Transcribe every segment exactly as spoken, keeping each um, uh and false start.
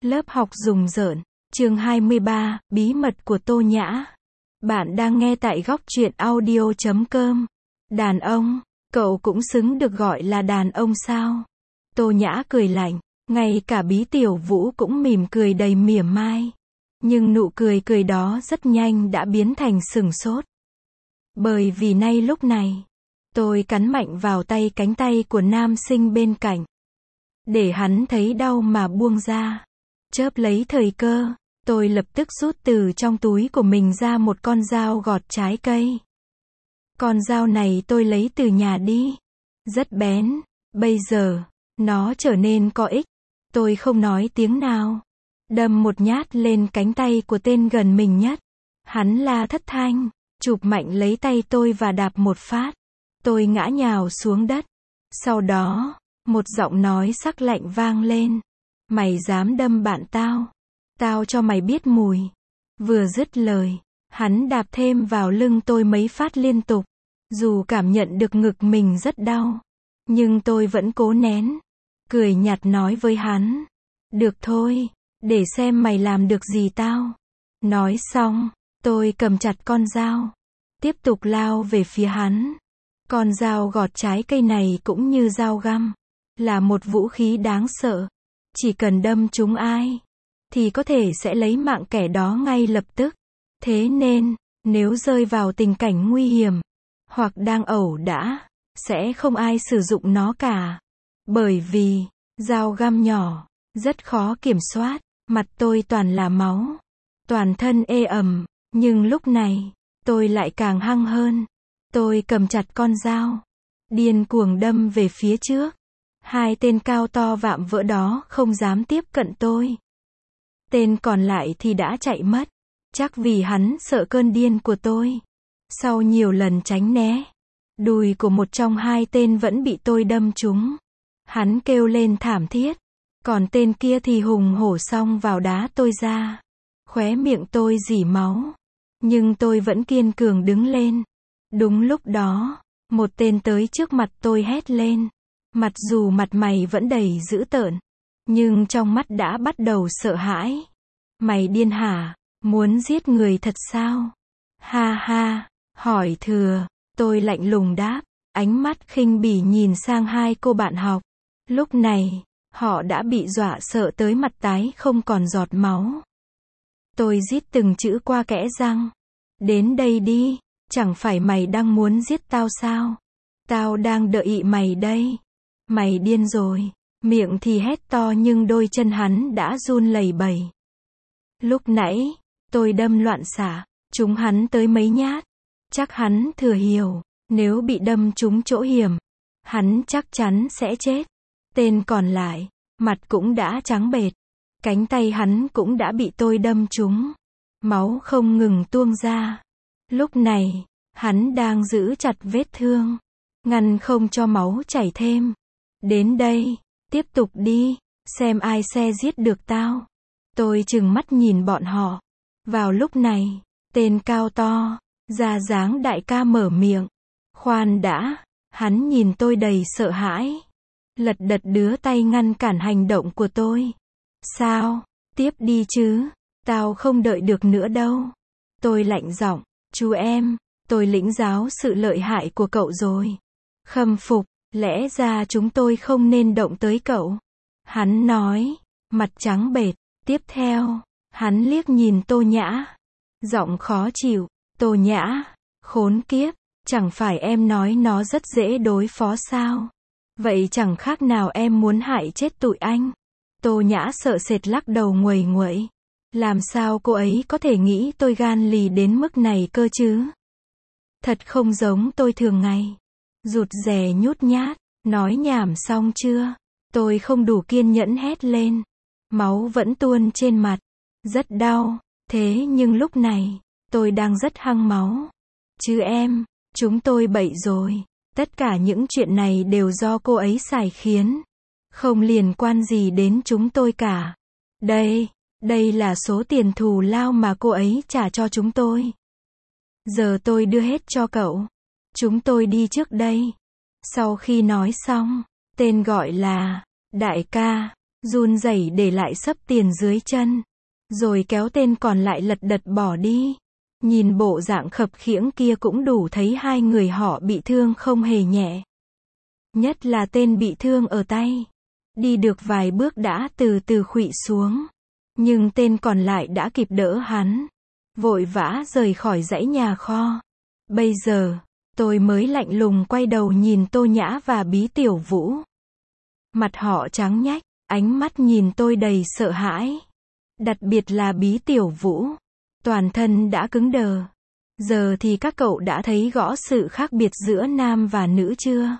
Lớp học rùng rợn, chương hai mươi ba, bí mật của Tô Nhã. Bạn đang nghe tại góc truyện audio chấm com. Đàn ông, cậu cũng xứng được gọi là đàn ông sao? Tô Nhã cười lạnh, ngay cả Bí Tiểu Vũ cũng mỉm cười đầy mỉa mai. Nhưng nụ cười cười đó rất nhanh đã biến thành sửng sốt. Bởi vì nay lúc này, tôi cắn mạnh vào tay cánh tay của nam sinh bên cạnh. Để hắn thấy đau mà buông ra. Chớp lấy thời cơ, tôi lập tức rút từ trong túi của mình ra một con dao gọt trái cây. Con dao này tôi lấy từ nhà đi. Rất bén, bây giờ, nó trở nên có ích. Tôi không nói tiếng nào. Đâm một nhát lên cánh tay của tên gần mình nhất. Hắn la thất thanh, chụp mạnh lấy tay tôi và đạp một phát. Tôi ngã nhào xuống đất. Sau đó, một giọng nói sắc lạnh vang lên. Mày dám đâm bạn tao? Tao cho mày biết mùi. Vừa dứt lời, hắn đạp thêm vào lưng tôi mấy phát liên tục. Dù cảm nhận được ngực mình rất đau, nhưng tôi vẫn cố nén. Cười nhạt nói với hắn. Được thôi, để xem mày làm được gì tao. Nói xong, tôi cầm chặt con dao. Tiếp tục lao về phía hắn. Con dao gọt trái cây này cũng như dao găm. Là một vũ khí đáng sợ. Chỉ cần đâm trúng ai, thì có thể sẽ lấy mạng kẻ đó ngay lập tức. Thế nên, nếu rơi vào tình cảnh nguy hiểm, hoặc đang ẩu đả, sẽ không ai sử dụng nó cả. Bởi vì, dao găm nhỏ, rất khó kiểm soát, mặt tôi toàn là máu. Toàn thân ê ẩm, nhưng lúc này, tôi lại càng hăng hơn. Tôi cầm chặt con dao, điên cuồng đâm về phía trước. Hai tên cao to vạm vỡ đó không dám tiếp cận tôi. Tên còn lại thì đã chạy mất. Chắc vì hắn sợ cơn điên của tôi. Sau nhiều lần tránh né, đùi của một trong hai tên vẫn bị tôi đâm trúng. Hắn kêu lên thảm thiết. Còn tên kia thì hùng hổ xông vào đá tôi ra. Khóe miệng tôi rỉ máu. Nhưng tôi vẫn kiên cường đứng lên. Đúng lúc đó, một tên tới trước mặt tôi hét lên. Mặc dù mặt mày vẫn đầy dữ tợn, nhưng trong mắt đã bắt đầu sợ hãi. Mày điên hả? Muốn giết người thật sao? Ha ha, hỏi thừa. Tôi lạnh lùng đáp, ánh mắt khinh bỉ nhìn sang hai cô bạn học. Lúc này, họ đã bị dọa sợ tới mặt tái không còn giọt máu. Tôi rít từng chữ qua kẽ răng. Đến đây đi, chẳng phải mày đang muốn giết tao sao? Tao đang đợi mày đây. Mày điên rồi. Miệng thì hét to nhưng đôi chân hắn đã run lẩy bẩy. Lúc nãy, tôi đâm loạn xạ, trúng hắn tới mấy nhát. Chắc hắn thừa hiểu, nếu bị đâm trúng chỗ hiểm, hắn chắc chắn sẽ chết. Tên còn lại, mặt cũng đã trắng bệch. Cánh tay hắn cũng đã bị tôi đâm trúng. Máu không ngừng tuôn ra. Lúc này, hắn đang giữ chặt vết thương, ngăn không cho máu chảy thêm. Đến đây, tiếp tục đi, xem ai sẽ giết được tao. Tôi trừng mắt nhìn bọn họ. Vào lúc này, tên cao to, ra dáng đại ca mở miệng. Khoan đã, hắn nhìn tôi đầy sợ hãi. Lật đật đưa tay ngăn cản hành động của tôi. Sao? Tiếp đi chứ, tao không đợi được nữa đâu. Tôi lạnh giọng, chú em, tôi lĩnh giáo sự lợi hại của cậu rồi. Khâm phục. Lẽ ra chúng tôi không nên động tới cậu. Hắn nói, mặt trắng bệch. Tiếp theo, hắn liếc nhìn Tô Nhã. Giọng khó chịu, Tô Nhã, khốn kiếp, chẳng phải em nói nó rất dễ đối phó sao? Vậy chẳng khác nào em muốn hại chết tụi anh. Tô Nhã sợ sệt lắc đầu nguầy nguậy. Làm sao cô ấy có thể nghĩ tôi gan lì đến mức này cơ chứ? Thật không giống tôi thường ngày. Rụt rè nhút nhát, nói nhảm xong chưa? Tôi không đủ kiên nhẫn hét lên. Máu vẫn tuôn trên mặt. Rất đau, thế nhưng lúc này, tôi đang rất hăng máu. Chứ em, chúng tôi bậy rồi. Tất cả những chuyện này đều do cô ấy xài khiến. Không liên quan gì đến chúng tôi cả. Đây, đây là số tiền thù lao mà cô ấy trả cho chúng tôi. Giờ tôi đưa hết cho cậu. Chúng tôi đi trước đây. Sau khi nói xong, tên gọi là đại ca run rẩy để lại xấp tiền dưới chân, rồi kéo tên còn lại lật đật bỏ đi. Nhìn bộ dạng khập khiễng kia cũng đủ thấy hai người họ bị thương không hề nhẹ. Nhất là tên bị thương ở tay. Đi được vài bước đã từ từ khuỵu xuống. Nhưng tên còn lại đã kịp đỡ hắn. Vội vã rời khỏi dãy nhà kho. Bây giờ, tôi mới lạnh lùng quay đầu nhìn Tô Nhã và Bí Tiểu Vũ. Mặt họ trắng nhách, ánh mắt nhìn tôi đầy sợ hãi. Đặc biệt là Bí Tiểu Vũ. Toàn thân đã cứng đờ. Giờ thì các cậu đã thấy rõ sự khác biệt giữa nam và nữ chưa?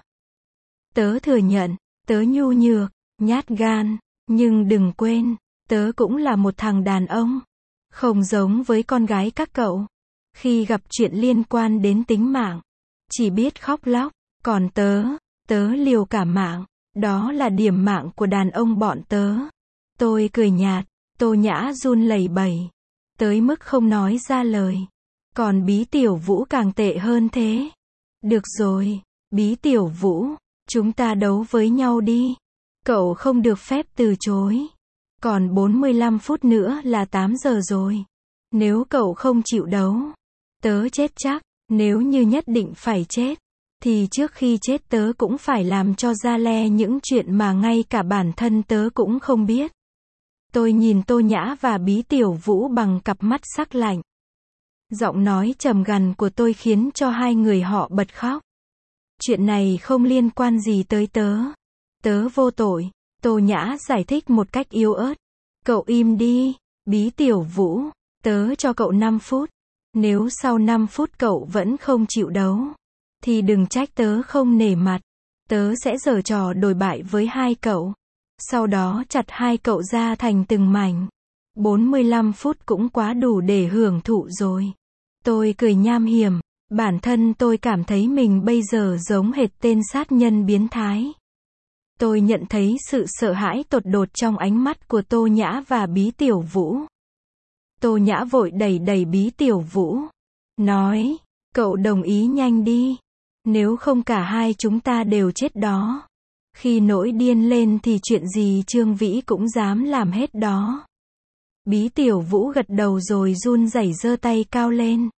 Tớ thừa nhận, tớ nhu nhược, nhát gan, nhưng đừng quên, tớ cũng là một thằng đàn ông. Không giống với con gái các cậu. Khi gặp chuyện liên quan đến tính mạng, chỉ biết khóc lóc, còn tớ, tớ liều cả mạng. Đó là điểm mạng của đàn ông bọn tớ. Tôi cười nhạt, Tô Nhã run lẩy bẩy, tới mức không nói ra lời. Còn Bí Tiểu Vũ càng tệ hơn thế. Được rồi, Bí Tiểu Vũ, chúng ta đấu với nhau đi. Cậu không được phép từ chối. Còn bốn mươi lăm phút nữa là tám giờ rồi. Nếu cậu không chịu đấu, tớ chết chắc. Nếu như nhất định phải chết, thì trước khi chết tớ cũng phải làm cho ra le những chuyện mà ngay cả bản thân tớ cũng không biết. Tôi nhìn Tô Nhã và Bí Tiểu Vũ bằng cặp mắt sắc lạnh. Giọng nói trầm gằn của tôi khiến cho hai người họ bật khóc. Chuyện này không liên quan gì tới tớ. Tớ vô tội. Tô Nhã giải thích một cách yếu ớt. Cậu im đi, Bí Tiểu Vũ. Tớ cho cậu năm phút. Nếu sau năm phút cậu vẫn không chịu đấu, thì đừng trách tớ không nể mặt. Tớ sẽ giở trò đồi bại với hai cậu. Sau đó chặt hai cậu ra thành từng mảnh. bốn mươi lăm phút cũng quá đủ để hưởng thụ rồi. Tôi cười nham hiểm. Bản thân tôi cảm thấy mình bây giờ giống hệt tên sát nhân biến thái. Tôi nhận thấy sự sợ hãi tột đột trong ánh mắt của Tô Nhã và Bí Tiểu Vũ. Tô Nhã vội đẩy đẩy Bí Tiểu Vũ. Nói, cậu đồng ý nhanh đi. Nếu không cả hai chúng ta đều chết đó. Khi nổi điên lên thì chuyện gì Trương Vĩ cũng dám làm hết đó. Bí Tiểu Vũ gật đầu rồi run rẩy giơ tay cao lên.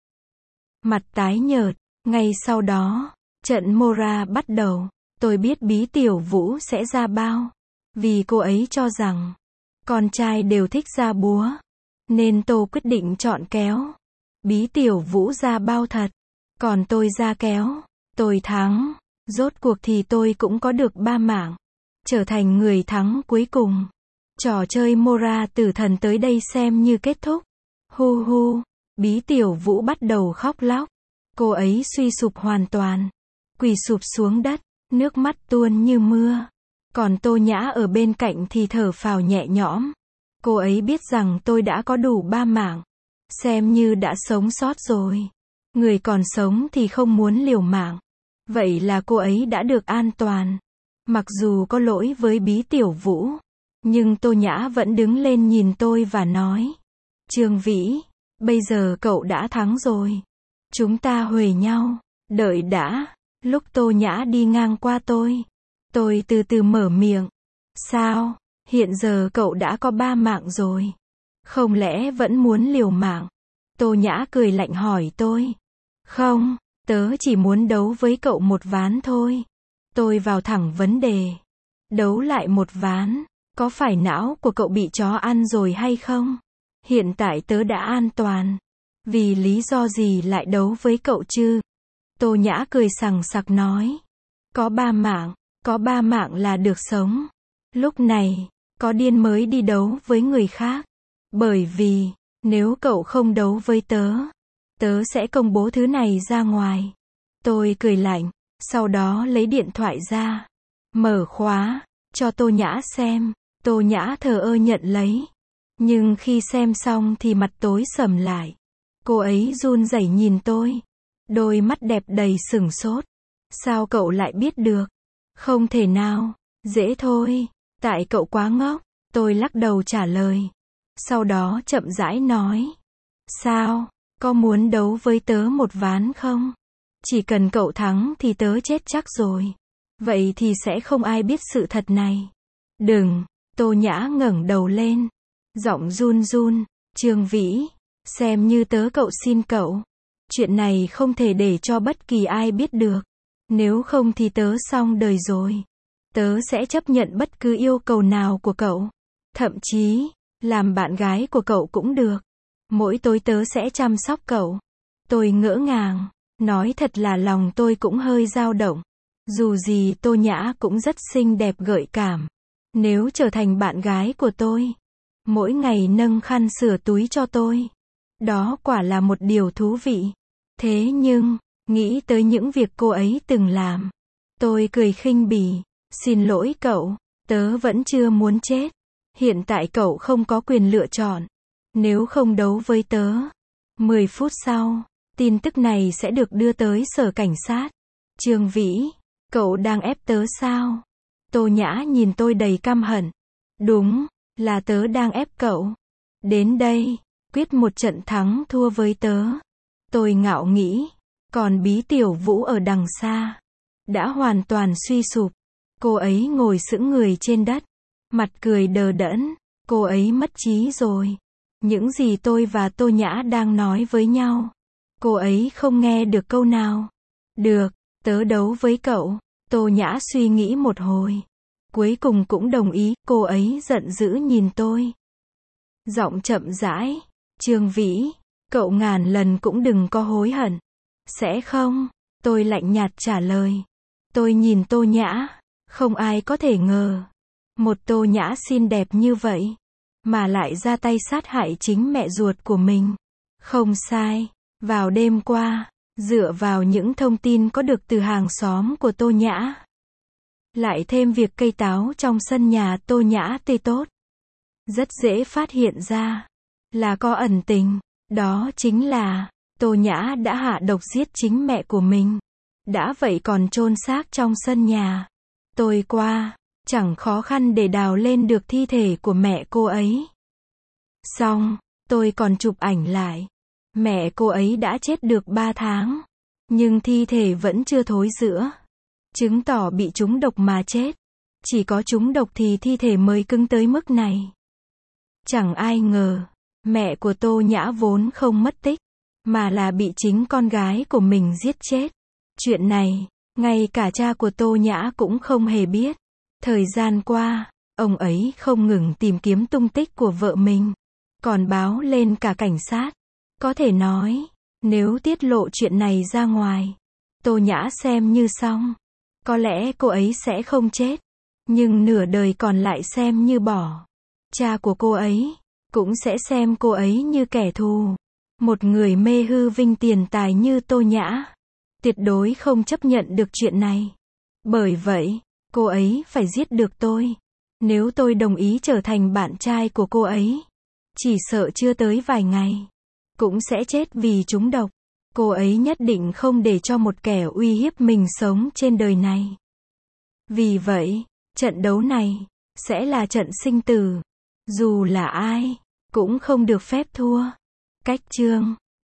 Mặt tái nhợt. Ngay sau đó, trận Mora bắt đầu. Tôi biết Bí Tiểu Vũ sẽ ra bao. Vì cô ấy cho rằng, con trai đều thích ra búa. Nên tôi quyết định chọn kéo. Bí Tiểu Vũ ra bao thật. Còn tôi ra kéo. Tôi thắng. Rốt cuộc thì tôi cũng có được ba mạng. Trở thành người thắng cuối cùng. Trò chơi Mora tử thần tới đây xem như kết thúc. Hu hu. Bí Tiểu Vũ bắt đầu khóc lóc. Cô ấy suy sụp hoàn toàn. Quỳ sụp xuống đất. Nước mắt tuôn như mưa. Còn Tô Nhã ở bên cạnh thì thở phào nhẹ nhõm. Cô ấy biết rằng tôi đã có đủ ba mạng. Xem như đã sống sót rồi. Người còn sống thì không muốn liều mạng. Vậy là cô ấy đã được an toàn. Mặc dù có lỗi với Bí Tiểu Vũ. Nhưng Tô Nhã vẫn đứng lên nhìn tôi và nói. Trương Vĩ, bây giờ cậu đã thắng rồi. Chúng ta huề nhau. Đợi đã. Lúc Tô Nhã đi ngang qua tôi. Tôi từ từ mở miệng. Sao? Hiện giờ cậu đã có ba mạng rồi. Không lẽ vẫn muốn liều mạng? Tô Nhã cười lạnh hỏi tôi. Không, tớ chỉ muốn đấu với cậu một ván thôi. Tôi vào thẳng vấn đề. Đấu lại một ván, có phải não của cậu bị chó ăn rồi hay không? Hiện tại tớ đã an toàn. Vì lý do gì lại đấu với cậu chứ? Tô Nhã cười sằng sặc nói. Có ba mạng, có ba mạng là được sống. Lúc này, có điên mới đi đấu với người khác. Bởi vì, nếu cậu không đấu với tớ, tớ sẽ công bố thứ này ra ngoài. Tôi cười lạnh, sau đó lấy điện thoại ra. Mở khóa, cho Tô Nhã xem. Tô Nhã thờ ơ nhận lấy. Nhưng khi xem xong thì mặt tối sầm lại. Cô ấy run rẩy nhìn tôi. Đôi mắt đẹp đầy sửng sốt. Sao cậu lại biết được? Không thể nào. Dễ thôi. Tại cậu quá ngốc. Tôi lắc đầu trả lời. Sau đó chậm rãi nói. Sao? Có muốn đấu với tớ một ván không? Chỉ cần cậu thắng thì tớ chết chắc rồi. Vậy thì sẽ không ai biết sự thật này. Đừng. Tô Nhã ngẩng đầu lên, giọng run run, Trương Vĩ, xem như tớ cậu xin cậu. Chuyện này không thể để cho bất kỳ ai biết được. Nếu không thì tớ xong đời rồi. Tớ sẽ chấp nhận bất cứ yêu cầu nào của cậu. Thậm chí, làm bạn gái của cậu cũng được. Mỗi tối tớ sẽ chăm sóc cậu. Tôi ngỡ ngàng, nói thật là lòng tôi cũng hơi dao động. Dù gì Tô Nhã cũng rất xinh đẹp gợi cảm. Nếu trở thành bạn gái của tôi, mỗi ngày nâng khăn sửa túi cho tôi, đó quả là một điều thú vị. Thế nhưng, nghĩ tới những việc cô ấy từng làm, tôi cười khinh bỉ. Xin lỗi cậu, tớ vẫn chưa muốn chết. Hiện tại cậu không có quyền lựa chọn. Nếu không đấu với tớ, mười phút sau, tin tức này sẽ được đưa tới sở cảnh sát. Trương Vĩ, cậu đang ép tớ sao? Tô Nhã nhìn tôi đầy căm hận. Đúng, là tớ đang ép cậu. Đến đây, quyết một trận thắng thua với tớ. Tôi ngạo nghĩ, còn Bí Tiểu Vũ ở đằng xa, đã hoàn toàn suy sụp. Cô ấy ngồi sững người trên đất, mặt cười đờ đẫn, cô ấy mất trí rồi. Những gì tôi và Tô Nhã đang nói với nhau, cô ấy không nghe được câu nào. Được, tớ đấu với cậu. Tô Nhã suy nghĩ một hồi, cuối cùng cũng đồng ý. Cô ấy giận dữ nhìn tôi, giọng chậm rãi, Trương Vĩ, cậu ngàn lần cũng đừng có hối hận. Sẽ không? Tôi lạnh nhạt trả lời. Tôi nhìn Tô Nhã, không ai có thể ngờ, một Tô Nhã xinh đẹp như vậy, mà lại ra tay sát hại chính mẹ ruột của mình. Không sai, vào đêm qua, dựa vào những thông tin có được từ hàng xóm của Tô Nhã, lại thêm việc cây táo trong sân nhà Tô Nhã tươi tốt, rất dễ phát hiện ra là có ẩn tình. Đó chính là Tô Nhã đã hạ độc giết chính mẹ của mình. Đã vậy còn chôn xác trong sân nhà. Tôi qua, chẳng khó khăn để đào lên được thi thể của mẹ cô ấy. Xong, tôi còn chụp ảnh lại. Mẹ cô ấy đã chết được ba tháng, nhưng thi thể vẫn chưa thối rữa, chứng tỏ bị trúng độc mà chết. Chỉ có trúng độc thì thi thể mới cứng tới mức này. Chẳng ai ngờ, mẹ của Tô Nhã vốn không mất tích, mà là bị chính con gái của mình giết chết. Chuyện này, ngay cả cha của Tô Nhã cũng không hề biết. Thời gian qua, ông ấy không ngừng tìm kiếm tung tích của vợ mình, còn báo lên cả cảnh sát. Có thể nói, nếu tiết lộ chuyện này ra ngoài, Tô Nhã xem như xong. Có lẽ cô ấy sẽ không chết, nhưng nửa đời còn lại xem như bỏ. Cha của cô ấy cũng sẽ xem cô ấy như kẻ thù. Một người mê hư vinh tiền tài như Tô Nhã tuyệt đối không chấp nhận được chuyện này. Bởi vậy, cô ấy phải giết được tôi. Nếu tôi đồng ý trở thành bạn trai của cô ấy, chỉ sợ chưa tới vài ngày, cũng sẽ chết vì trúng độc. Cô ấy nhất định không để cho một kẻ uy hiếp mình sống trên đời này. Vì vậy, trận đấu này sẽ là trận sinh tử. Dù là ai, cũng không được phép thua. Cách chương